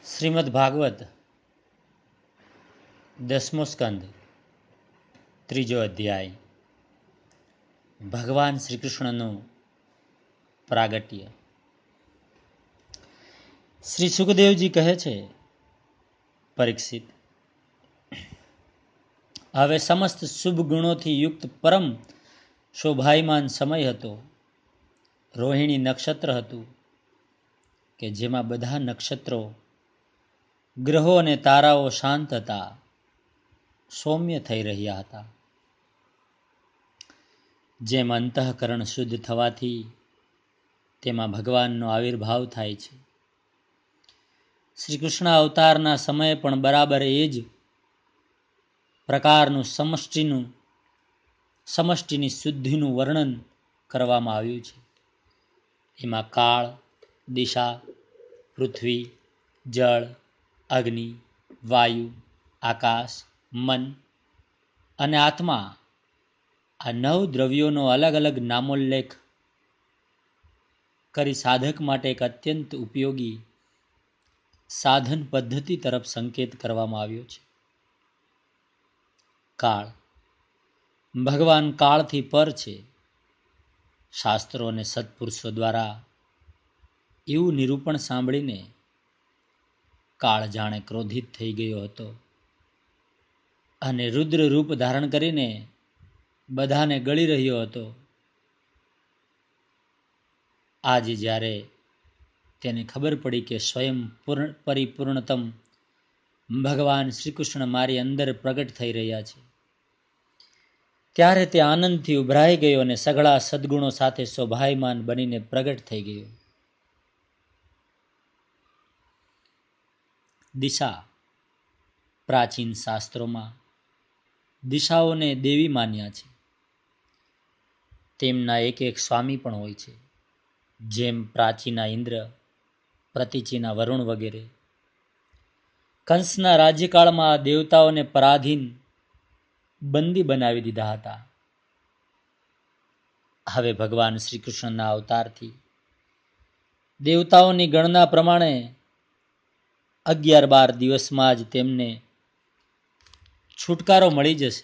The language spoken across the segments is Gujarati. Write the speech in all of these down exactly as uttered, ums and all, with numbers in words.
શ્રીમદ ભાગવત દસમો સ્કંદ ત્રીજો અધ્યાય. ભગવાન શ્રી કૃષ્ણનું પ્રાગટ્ય. શ્રી સુખદેવજી કહે છે, પરીક્ષિત, હવે સમસ્ત શુભ ગુણોથી યુક્ત પરમ શોભાયમાન સમય હતો. રોહિણી નક્ષત્ર હતું કે જેમાં બધા નક્ષત્રો, ગ્રહો અને તારાઓ શાંત હતા, સૌમ્ય થઈ રહ્યા હતા. જેમ અંતઃકરણ શુદ્ધ થવાથી તેમાં ભગવાનનો આવિર્ભાવ થાય છે, શ્રી કૃષ્ણ અવતારના સમયે પણ બરાબર એ જ પ્રકારનું સમષ્ટિનું સમષ્ટિની શુદ્ધિનું વર્ણન કરવામાં આવ્યું છે. એમાં કાળ, દિશા, પૃથ્વી, જળ, અગ્નિ, વાયુ, આકાશ, મન અને આત્મા, આ નવ દ્રવ્યોનો અલગ અલગ નામોલ્લેખ કરી સાધક માટે એક અત્યંત ઉપયોગી સાધન પદ્ધતિ તરફ સંકેત કરવામાં આવ્યો છે. કાળ, ભગવાન કાળથી પર છે. શાસ્ત્રો અને સત્પુરુષો દ્વારા એવું નિરૂપણ સાંભળીને કાળ જાણે ક્રોધિત થઈ ગયો હતો અને રુદ્ર રૂપ ધારણ કરીને બધાને ગળી રહ્યો હતો. આજે જ્યારે તેને ખબર પડી કે સ્વયં પૂર્ણ પરિપૂર્ણતમ ભગવાન શ્રી કૃષ્ણ મારી અંદર પ્રગટ થઈ રહ્યા છે, ત્યારે તે આનંદથી ઉભરાઈ ગયો અને સઘળા સદગુણો સાથે શોભાયમાન બનીને પ્રગટ થઈ ગયો. દિશા, પ્રાચીન શાસ્ત્રોમાં દિશાઓને દેવી માન્યા છે. તેમના એક એક સ્વામી પણ હોય છે, જેમ પ્રાચીના ઇન્દ્ર, પ્રતિચીના વરુણ વગેરે. કંસના રાજ્યકાળમાં આ દેવતાઓને પરાધીન બંદી બનાવી દીધા હતા. હવે ભગવાન શ્રી કૃષ્ણના અવતારથી દેવતાઓની ગણના પ્રમાણે અગિયાર બાર દિવસમાં જ તેમને છુટકારો મળી જશે.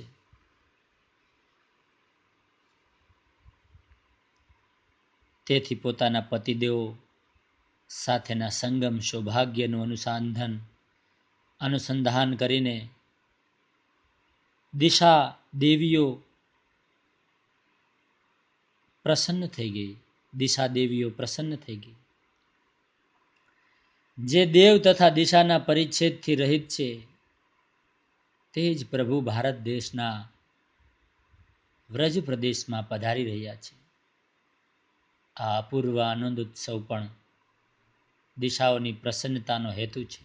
તેથી પોતાના પતિદેવો સાથેના સંગમ સૌભાગ્યનું અનુસંધાન અનુસંધાન કરીને દિશા દેવીઓ પ્રસન્ન થઈ ગઈ. દિશા દેવીઓ પ્રસન્ન થઈ ગઈ. જે દેવ તથા દિશાના પરિચ્છેદથી રહિત છે, તે જ પ્રભુ ભારત દેશના વ્રજ પ્રદેશમાં પધારી રહ્યા છે. આ અપૂર્વ આનંદ ઉત્સવ પણ દિશાઓની પ્રસન્નતાનો હેતુ છે.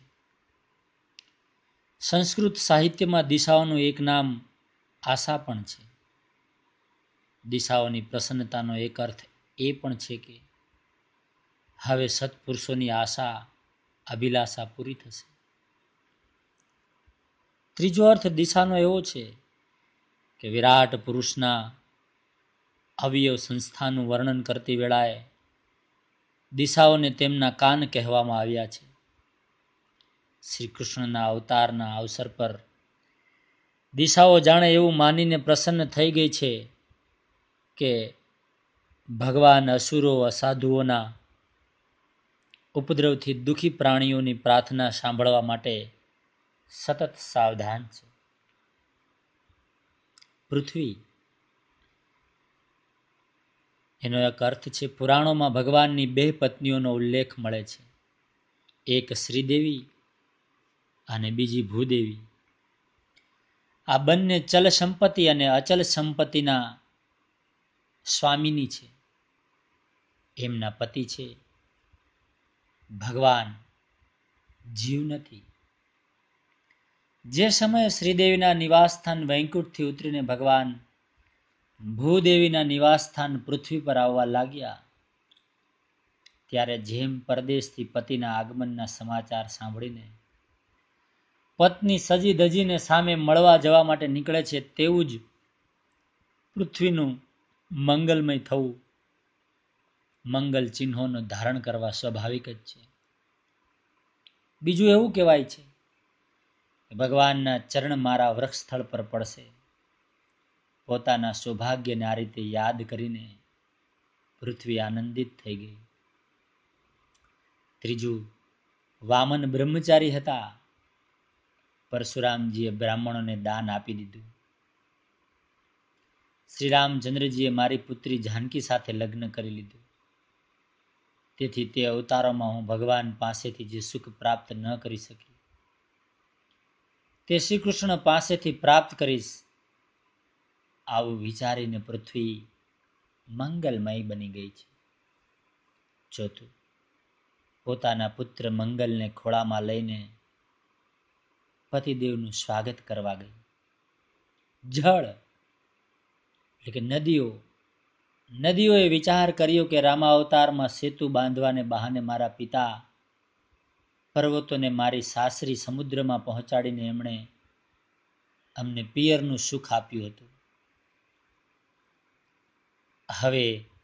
સંસ્કૃત સાહિત્યમાં દિશાઓનું એક નામ આશા પણ છે. દિશાઓની પ્રસન્નતાનો એક અર્થ એ પણ છે કે હવે સત્પુરુષોની આશા અભિલાષા પૂરી થશે. ત્રીજો અર્થ દિશાનો એવો છે કે વિરાટ પુરુષના અવયવ સંસ્થાનું વર્ણન કરતી વેળાએ દિશાઓને તેમના કાન કહેવામાં આવ્યા છે. શ્રી કૃષ્ણના અવતારના અવસર પર દિશાઓ જાણે એવું માનીને પ્રસન્ન થઈ ગઈ છે કે ભગવાન અસુરો અસાધુઓના ઉપદ્રવથી દુઃખી પ્રાણીઓની પ્રાર્થના સાંભળવા માટે સતત સાવધાન છે. પૃથ્વી, એનો એક અર્થ છે, પુરાણોમાં ભગવાનની બે પત્નીઓનો ઉલ્લેખ મળે છે. એક શ્રીદેવી અને બીજી ભૂદેવી. આ બંને ચલ સંપત્તિ અને અચલ સંપત્તિના સ્વામીની છે. એમના પતિ છે ભગવાન, જીવ નથી. જે સમયે શ્રીદેવીના નિવાસસ્થાન વૈકુંઠથી ઉતરીને ભગવાન ભૂદેવીના નિવાસસ્થાન પૃથ્વી પર આવવા લાગ્યા, ત્યારે જેમ પરદેશથી પતિના આગમનના સમાચાર સાંભળીને પત્ની સજી ધજીને સામે મળવા જવા માટે નીકળે છે, તેવું જ પૃથ્વીનું મંગલમય થવું, મંગલ ચિહ્નોનું ધારણ કરવા સ્વાભાવિક જ છે. બીજું એવું કહેવાય છે કે ભગવાનના ચરણ મારા વૃક્ષ સ્થળ પર પડશે. પોતાના સૌભાગ્યને આ રીતે યાદ કરીને પૃથ્વી આનંદિત થઈ ગઈ. ત્રીજું, વામન બ્રહ્મચારી હતા. પરશુરામજીએ બ્રાહ્મણોને દાન આપી દીધું. શ્રી રામચંદ્રજીએ મારી પુત્રી જાનકી સાથે લગ્ન કરી લીધું. તેથી તે અવતારોમાં હું ભગવાન પાસેથી જે સુખ પ્રાપ્ત ન કરી શકી તે શ્રી કૃષ્ણ પાસેથી પ્રાપ્ત કરીશ. આવું વિચારીને પૃથ્વી મંગલમય બની ગઈ છે. ચોથું, પોતાના પુત્ર મંગલને ખોળામાં લઈને પતિદેવનું સ્વાગત કરવા ગઈ. જળ એટલે કે નદીઓ નદીઓએ વિચાર કર્યો કે રામાવતારમાં સેતુ બાંધવાને બહાને મારા પિતા પર્વતોને મારી સાસરી સમુદ્રમાં પહોંચાડીને એમણે અમને પિયરનું સુખ આપ્યું હતું. હવે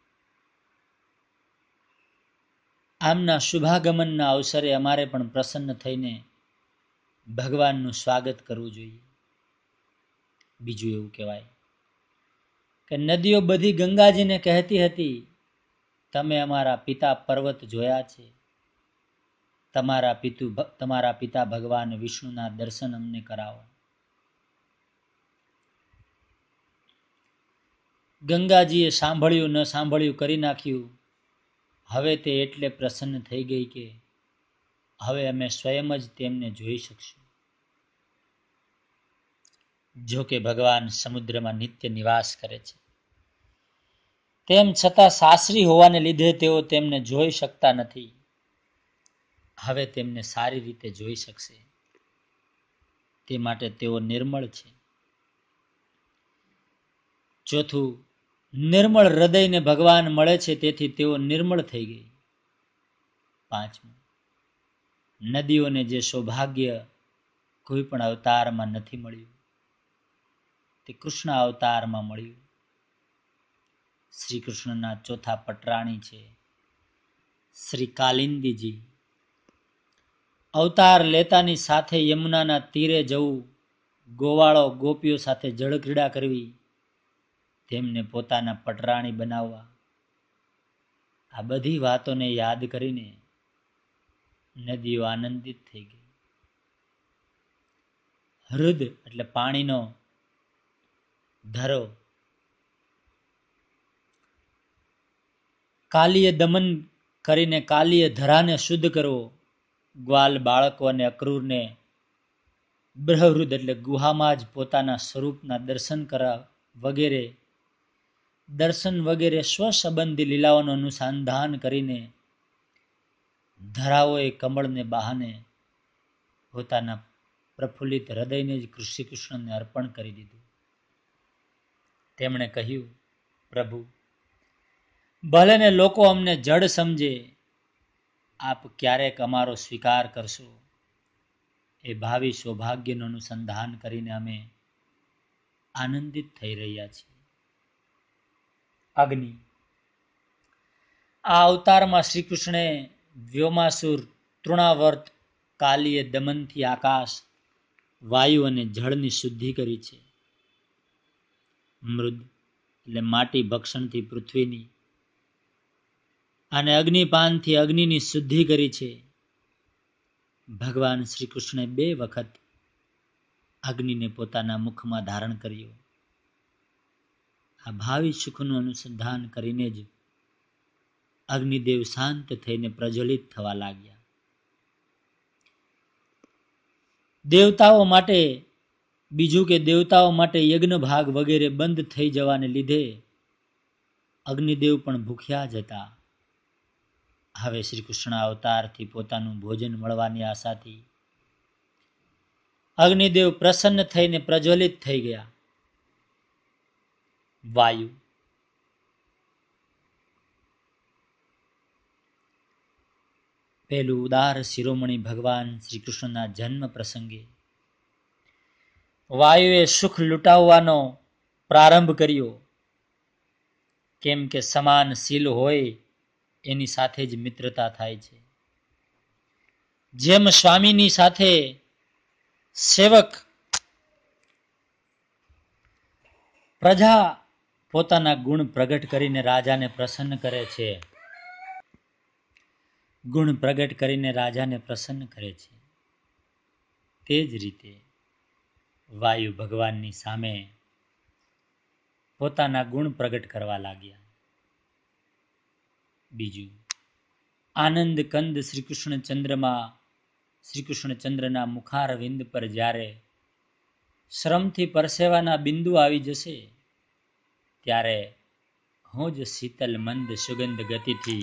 આમના શુભાગમનના અવસરે અમારે પણ પ્રસન્ન થઈને ભગવાનનું સ્વાગત કરવું જોઈએ. બીજું એવું કહેવાય કે નદીઓ બધી ગંગાજીને કહેતી હતી, તમે અમારા પિતા પર્વત જોયા છે, તમારા પિતુ તમારા પિતા ભગવાન વિષ્ણુના દર્શન અમને કરાવો. ગંગાજીએ સાંભળ્યું ન સાંભળ્યું કરી નાખ્યું. હવે તે એટલે પ્રસન્ન થઈ ગઈ કે હવે અમે સ્વયં જ તેમને જોઈ શકશું. જો કે ભગવાન સમુદ્રમાં નિત્ય નિવાસ કરે છે, તેમ છતાં સાસરી હોવાને લીધે તેઓ તેમને જોઈ શકતા નથી. હવે તેમને સારી રીતે જોઈ શકશે, તે માટે તેઓ નિર્મળ છે. ચોથું, નિર્મળ હૃદયને ભગવાન મળે છે, તેથી તેઓ નિર્મળ થઈ ગઈ. પાંચમું, નદીઓને જે સૌભાગ્ય કોઈ પણ અવતારમાં નથી મળ્યું તે કૃષ્ણ અવતારમાં મળ્યું. શ્રી કૃષ્ણના ચોથા પટરાણી છે શ્રી કાલિંદીજી. અવતાર લેતાની સાથે યમુનાના તીરે જવું, ગોવાળો ગોપીઓ સાથે જળક્રીડા કરવી, તેમને પોતાના પટરાણી બનાવવા, આ બધી વાતોને યાદ કરીને નદીઓ આનંદિત થઈ ગઈ. હૃદ એટલે પાણીનો ધરો. કાલીય દમન કરીને કાલીય ધરાને શુદ્ધ કરવો, ગ્વાલ બાળકો અને અક્રૂરને બ્રહૃદ એટલે ગુહામાં જ પોતાના સ્વરૂપના દર્શન કરવા વગેરે દર્શન વગેરે સ્વસંબંધી લીલાઓનું અનુસંધાન કરીને ધરાઓએ કમળને બહાને પોતાના પ્રફુલ્લિત હૃદયને જ શ્રી કૃષ્ણને અર્પણ કરી દીધું. તેમણે કહ્યું, પ્રભુ, ભલે ને લોકો અમને જડ સમજે, આપ ક્યારેક અમારો સ્વીકાર કરશો. એ ભાવિ સૌભાગ્યનું અનુસંધાન કરીને અમે આનંદિત થઈ રહ્યા છીએ. અગ્નિ. આ અવતારમાં શ્રી કૃષ્ણે વ્યોમાસુર, તૃણાવર્ત, કાલીય દમનથી આકાશ, વાયુ અને જળની શુદ્ધિ કરી છે. મૃદ એટલે માટી ભક્ષણથી પૃથ્વીની અને અગ્નિપાનથી અગ્નિની શુદ્ધિ કરી છે. ભગવાન શ્રી કૃષ્ણે બે વખત અગ્નિને પોતાના મુખમાં ધારણ કર્યો. આ ભાવિ સુખનું અનુસંધાન કરીને જ અગ્નિદેવ શાંત થઈને પ્રજ્વલિત થવા લાગ્યા. દેવતાઓ માટે બીજું કે દેવતાઓ માટે યજ્ઞ ભાગ વગેરે બંધ થઈ જવાને લીધે અગ્નિદેવ પણ ભૂખ્યા જ હતા. હવે શ્રી કૃષ્ણ અવતારથી પોતાનું ભોજન મળવાની આશાથી અગ્નિદેવ પ્રસન્ન થઈને પ્રજ્વલિત થઈ ગયા. વાયુ. પહેલું ઉદાર શિરોમણી ભગવાન શ્રી કૃષ્ણના જન્મ પ્રસંગે વાયુએ સુખ લૂંટાવવાનો પ્રારંભ કર્યો. કેમ કે સમાન શીલ હોય એની સાથે જ મિત્રતા થાય છે. જેમ સ્વામીની સાથે સેવક પ્રજા પોતાના ગુણ પ્રગટ કરીને રાજાને પ્રસન્ન કરે છે, ગુણ પ્રગટ કરીને રાજાને પ્રસન્ન કરે છે, તે જ રીતે વાયુ ભગવાનની સામે પોતાના ગુણ પ્રગટ કરવા લાગ્યા. બીજું, આનંદ કંદ શ્રી કૃષ્ણચંદ્રમાં શ્રી કૃષ્ણચંદ્રના મુખારવિંદ પર જ્યારે શ્રમથી પરસેવાના બિંદુ આવી જશે ત્યારે હું જ શીતલ મંદ સુગંધ ગતિથી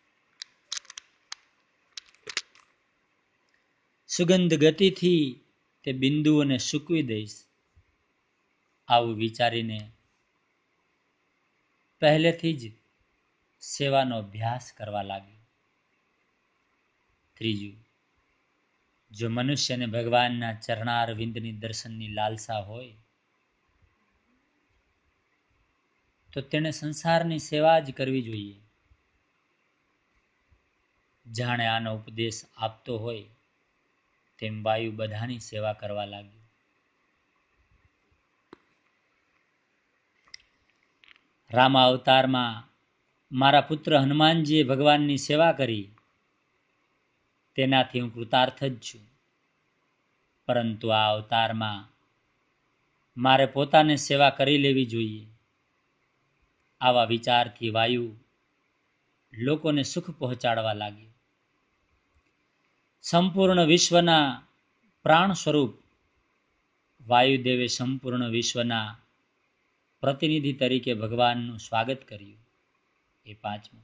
સુગંધ ગતિથી તે બિંદુઓને સૂકવી દઈશ. આવું વિચારીને પહેલેથી જ સેવાનો અભ્યાસ કરવા લાગ્યો. ત્રીજું, જો મનુષ્યને ભગવાનના ચરણારવિંદની દર્શનની લાલસા હોય તો તેણે સંસારની સેવા જ કરવી જોઈએ. જાણે આનો ઉપદેશ આપતો હોય તેમ વાયુ બધાની સેવા કરવા લાગ્યો. રામા અવતારમાં મારા પુત્ર હનુમાનજીએ ભગવાનની સેવા કરી, તેનાથી હું કૃતાર્થ જ છું. પરંતુ આ અવતારમાં મારે પોતાને સેવા કરી લેવી જોઈએ. આવા વિચારથી વાયુ લોકોને સુખ પહોંચાડવા લાગ્યો. સંપૂર્ણ વિશ્વના પ્રાણ સ્વરૂપ વાયુદેવે સંપૂર્ણ વિશ્વના પ્રતિનિધિ તરીકે ભગવાનનું સ્વાગત કર્યું. એ પાંચમું,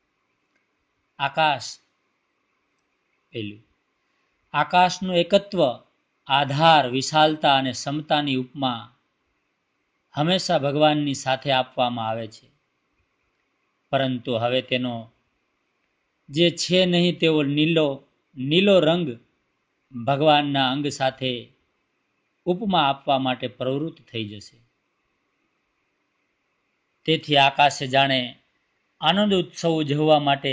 આકાશ પેલું આકાશનું એકત્વ, આધાર, વિશાલતા અને સમતાની ઉપમા હંમેશા ભગવાનની સાથે આપવામાં આવે છે, પરંતુ હવે તેનો જે છે નહીં તેવો નીલો નીલો રંગ ભગવાનના અંગ સાથે ઉપમા આપવા માટે પ્રવૃત્ત થઈ જશે. તેથી આકાશે જાણે આનંદ ઉત્સવ ઉજવવા માટે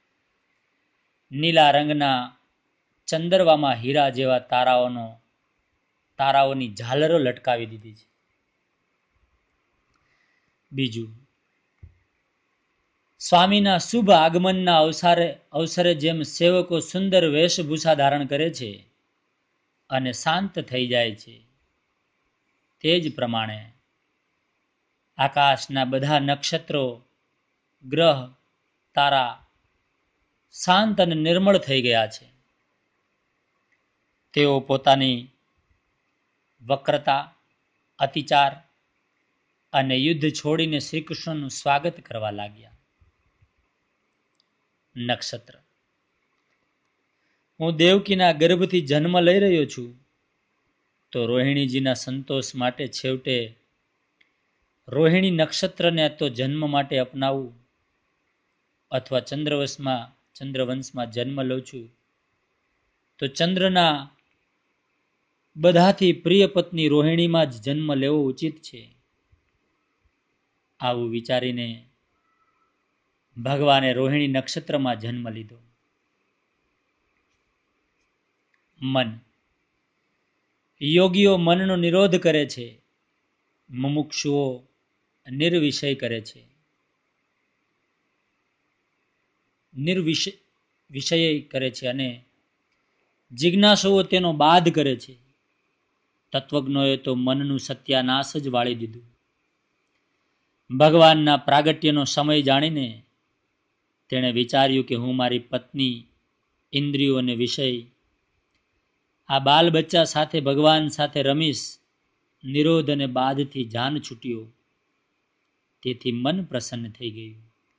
નીલા રંગના ચંદરવામાં હીરા જેવા તારાઓનો તારાઓની ઝાલરો લટકાવી દીધી છે. બીજું, સ્વામીના શુભ આગમનના અવસરે અવસરે જેમ સેવકો સુંદર વેશભૂષા ધારણ કરે છે અને શાંત થઈ જાય છે, તે જ પ્રમાણે આકાશના બધા નક્ષત્રો, ગ્રહ, તારા શાંત અને નિર્મળ થઈ ગયા છે. તેઓ પોતાની વક્રતા, અતિચાર અને યુદ્ધ છોડીને શ્રી કૃષ્ણનું સ્વાગત કરવા લાગ્યા. નક્ષત્ર, હું દેવકીના ગર્ભથી જન્મ લઈ રહ્યો છું, તો રોહિણીજીના સંતોષ માટે છેવટે રોહિણી નક્ષત્રને તો જન્મ માટે અપનાવું, અથવા ચંદ્રવંશમાં ચંદ્રવંશમાં જન્મ લઉં છું તો ચંદ્રના બધાથી પ્રિય પત્ની રોહિણીમાં જ જન્મ લેવો ઉચિત છે. આવું વિચારીને ભગવાને રોહિણી નક્ષત્રમાં જન્મ લીધો. મન, યોગીઓ મનનો નિરોધ કરે છે, મુમુક્ષુઓ નિર્વિષય કરે છે, નિર્વિષય વિષય કરે છે અને જિજ્ઞાસુઓ તેનો બાદ કરે છે. તત્વજ્ઞોએ તો મનનું સત્યાનાશ જ વાળી દીધું. ભગવાનના પ્રાગટ્યનો સમય જાણીને તેણે વિચાર્યું કે હું મારી પત્ની, ઇન્દ્રિયો અને વિષય, આ બાલ બચ્ચા સાથે ભગવાન સાથે રમીશ. નિરોધ અને બાદથી જાન છૂટ્યો, તેથી મન પ્રસન્ન થઈ ગયું.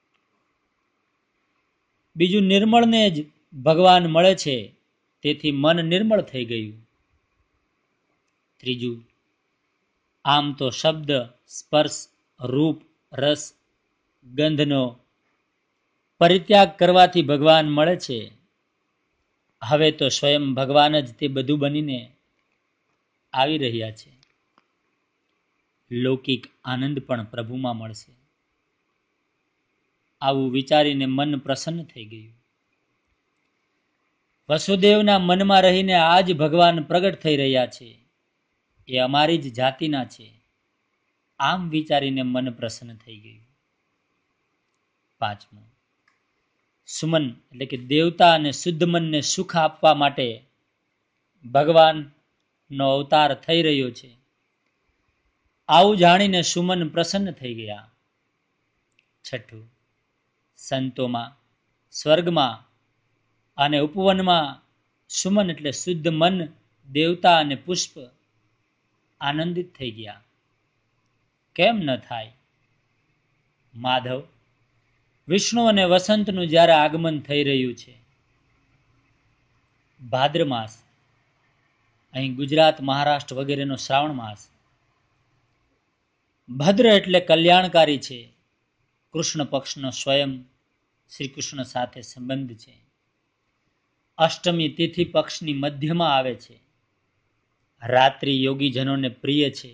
બીજું, નિર્મળને જ ભગવાન મળે છે, તેથી મન નિર્મળ થઈ ગયું. ત્રીજું, આમ તો શબ્દ, સ્પર્શ, રૂપ, રસ, ગંધનો પરિત્યાગ કરવાથી ભગવાન મળે છે. હવે તો સ્વયં ભગવાન જ તે બધું બનીને આવી રહ્યા છે. લૌકિક આનંદ પણ પ્રભુમાં મળશે. આવું વિચારીને મન પ્રસન્ન થઈ ગયું. વસુદેવના મનમાં રહીને આજ ભગવાન પ્રગટ થઈ રહ્યા છે, એ અમારી જ જાતિના છે, આમ વિચારીને મન પ્રસન્ન થઈ ગયું. પાંચમું, સુમન એટલે કે દેવતા અને શુદ્ધ મનને સુખ આપવા માટે ભગવાનનો અવતાર થઈ રહ્યો છે, આવું જાણીને સુમન પ્રસન્ન થઈ ગયા. છઠ્ઠું, સંતોમાં, સ્વર્ગમાં અને ઉપવનમાં સુમન એટલે શુદ્ધ મન, દેવતા અને પુષ્પ આનંદિત થઈ ગયા. કેમ ન થાય? માધવ, વિષ્ણુ અને વસંતનું જ્યારે આગમન થઈ રહ્યું છે, ભાદ્ર માસ, અહીં ગુજરાત, મહારાષ્ટ્ર વગેરેનો શ્રાવણ માસ, ભદ્ર એટલે કલ્યાણકારી છે. કૃષ્ણ પક્ષનો સ્વયં શ્રી કૃષ્ણ સાથે સંબંધ છે. અષ્ટમી તિથિ પક્ષની મધ્યમાં આવે છે. રાત્રિ યોગીજનોને પ્રિય છે.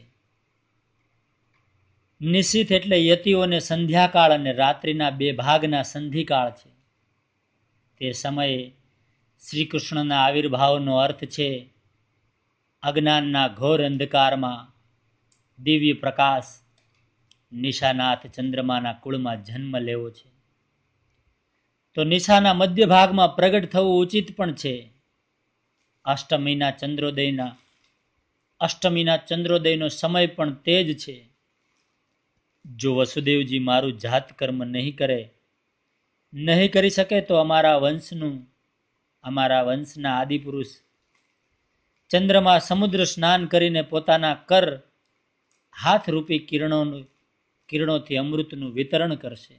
નિશિત એટલે યતિઓને સંધ્યાકાળ અને રાત્રિના બે ભાગના સંધિકાળ છે. તે સમયે શ્રી કૃષ્ણના આવિર્ભાવનો અર્થ છે અજ્ઞાનના ઘોર અંધકારમાં દિવ્ય પ્રકાશ, નિશાનાથ ચંદ્રમાના કુળમાં જન્મ લેવો છે. તો નિશાના મધ્ય ભાગમાં પ્રગટ થવું ઉચિત પણ છે. અષ્ટમીના ચંદ્રોદયના અષ્ટમીના ચંદ્રોદયનો સમય પણ તે જ છે. જો વસુદેવજી મારું જાત કર્મ નહીં કરે, નહીં કરી શકે, તો અમારા વંશનું અમારા વંશના આદિપુરુષ ચંદ્રમાં સમુદ્ર સ્નાન કરીને પોતાના કર હાથરૂપી કિરણોનું કિરણોથી અમૃતનું વિતરણ કરશે.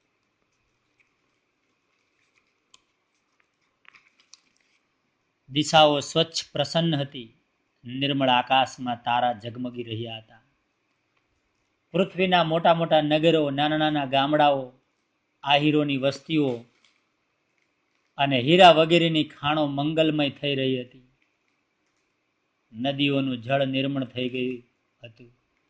દિશાઓ સ્વચ્છ પ્રસન્ન હતી. નિર્મળ આકાશમાં તારા ઝગમગી રહ્યા હતા. પૃથ્વીના મોટા મોટા નગરો, નાના નાના ગામડાઓ, આહીરોની વસ્તીઓ અને હીરા વગેરેની ખાણો મંગલમય થઈ રહી હતી. નદીઓનું જળ નિર્મળ થઈ ગયું હતું.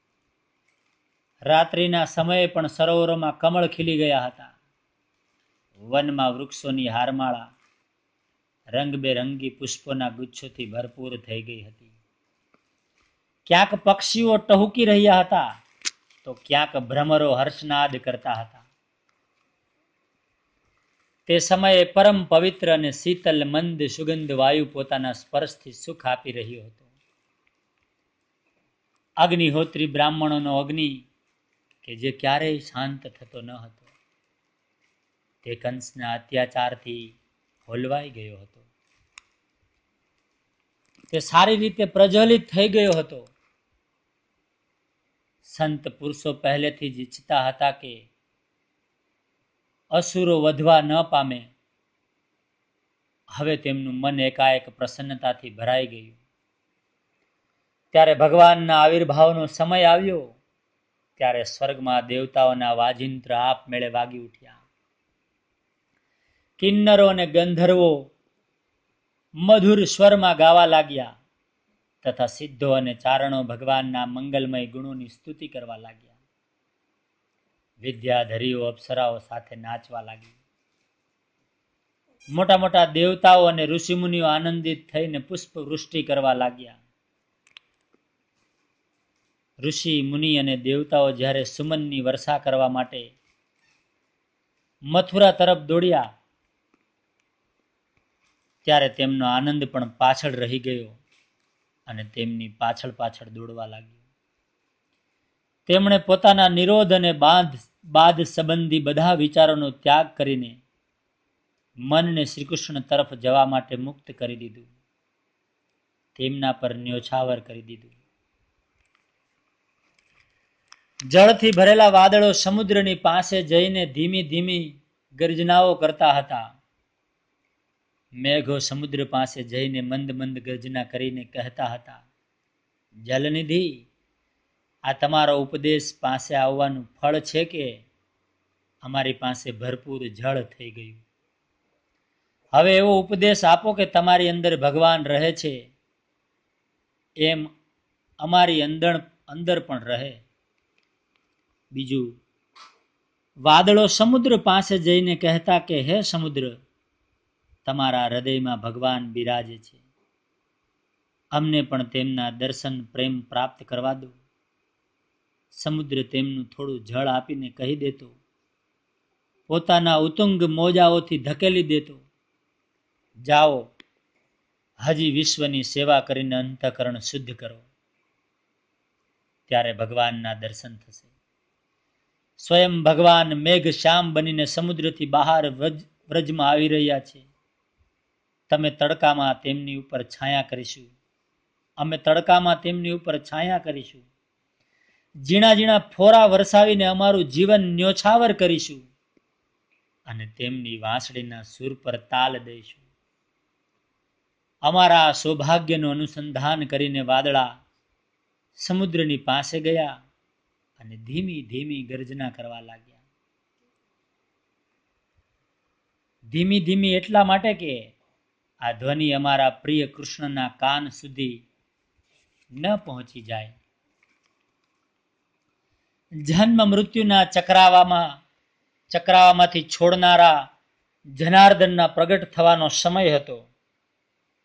રાત્રિના સમયે પણ સરોવરોમાં કમળ ખીલી ગયા હતા. વનમાં વૃક્ષોની હારમાળા રંગબેરંગી પુષ્પોના ગુચ્છોથી ભરપૂર થઈ ગઈ હતી. ક્યાંક પક્ષીઓ ટહુકી રહ્યા હતા, તો ક્યાંક ભ્રમરો હર્ષનાદ કરતા હતા. તે સમયે પરમ પવિત્ર અને શીતલ મંદ સુગંધ વાયુ પોતાના સ્પર્શથી સુખ આપી રહ્યો હતો. અગ્નિહોત્રી બ્રાહ્મણોનો અગ્નિ કે જે ક્યારેય શાંત થતો ન હતો, તે કંસના અત્યાચારથી હોલવાઈ ગયો હતો. તે સારી રીતે પ્રજ્વલિત થઈ ગયો હતો. સંત પુરુષો પહેલેથી જ ઈચ્છતા હતા કે અસુરો વધવા ન પામે. હવે તેમનું મન એકાએક પ્રસન્નતાથી ભરાઈ ગયું. ત્યારે ભગવાનના આવિર્ભાવનો સમય આવ્યો. ત્યારે સ્વર્ગમાં દેવતાઓના વાજિંત્ર આપમેળે વાગી ઉઠ્યા. કિન્નરો અને ગંધર્વો મધુર સ્વરમાં ગાવા લાગ્યા, તથા સિદ્ધો અને ચારણો ભગવાનના મંગલમય ગુણોની સ્તુતિ કરવા લાગ્યા. વિદ્યાધરીઓ અપ્સરાઓ સાથે નાચવા લાગી. મોટા મોટા દેવતાઓ અને ઋષિમુનિઓ આનંદિત થઈને પુષ્પ વૃષ્ટિ કરવા લાગ્યા. ઋષિ, મુનિ અને દેવતાઓ જ્યારે સુમનની વર્ષા કરવા માટે મથુરા તરફ દોડ્યા, ત્યારે તેમનો આનંદ પણ પાછળ રહી ગયો અને તેમની પાછળ પાછળ દોડવા લાગ્યો. તેમણે પોતાના નિરોધ અને બાંધ બાદ સંબંધી બધા વિચારોનો ત્યાગ કરીને મનને શ્રીકૃષ્ણ તરફ જવા માટે મુક્ત કરી દીધું. તેમના પર ન્યોછાવર કરી દીધું. જળથી ભરેલા વાદળો સમુદ્રની પાસે જઈને ધીમી ધીમી ગર્જનાઓ કરતા હતા. મેઘો સમુદ્ર પાસે જઈને મંદ મંદ ગર્જના કરીને કહેતા હતા, જલનિધિ, આ તમારો ઉપદેશ પાસે આવવાનું ફળ છે કે અમારી પાસે ભરપૂર જળ થઈ ગયું. હવે એવો ઉપદેશ આપો કે તમારી અંદર ભગવાન રહે છે એમ અમારી અંદર અંદર પણ રહે. બીજું, વાદળો સમુદ્ર પાસે જઈને કહેતા કે હે સમુદ્ર, તમારા હૃદયમાં ભગવાન બિરાજે છે. અમને પણ તેમના દર્શન પ્રેમ પ્રાપ્ત કરવા દો. સમુદ્ર તેમનું થોડું જળ આપીને કહી દેતો, પોતાના ઉતુંગ મોજાઓથી ધકેલી દેતો, જાઓ, હજી વિશ્વની સેવા કરીને અંતઃકરણ શુદ્ધ કરો. ત્યારે ભગવાનના દર્શન થશે. સ્વયં ભગવાન મેઘ શ્યામ બનીને સમુદ્રથી બહાર વ્રજમાં આવી રહ્યા છે. તમે તડકામાં તેમની ઉપર છાયા કરીશું, અમે તડકામાં તેમની ઉપર છાયા કરીશું. ઝીણા ઝીણા ફોરા વરસાવીને અમારું જીવન ન્યોછાવર કરીશું અને તેમની વાંસળીના સૂર પર તાલ દઈશું. અમારા સૌભાગ્યનું અનુસંધાન કરીને વાદળા સમુદ્રની પાસે ગયા અને ધીમી ધીમી ગર્જના કરવા લાગ્યા. ધીમી ધીમી એટલા માટે કે આ ધ્વનિ અમારા પ્રિય કૃષ્ણના કાન સુધી ન પહોંચી જાય. જન્મ મૃત્યુના ચક્રાવામાં ચક્રાવામાંથી છોડનારા જનાર્દનના પ્રગટ થવાનો સમય હતો.